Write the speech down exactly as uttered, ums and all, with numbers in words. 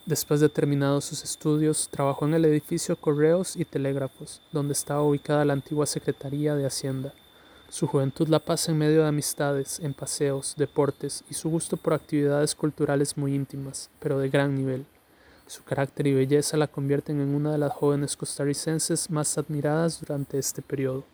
Después de terminados sus estudios, trabajó en el edificio Correos y Telégrafos, donde estaba ubicada la antigua Secretaría de Hacienda. Su juventud la pasa en medio de amistades, en paseos, deportes y su gusto por actividades culturales muy íntimas, pero de gran nivel. Su carácter y belleza la convierten en una de las jóvenes costarricenses más admiradas durante este periodo.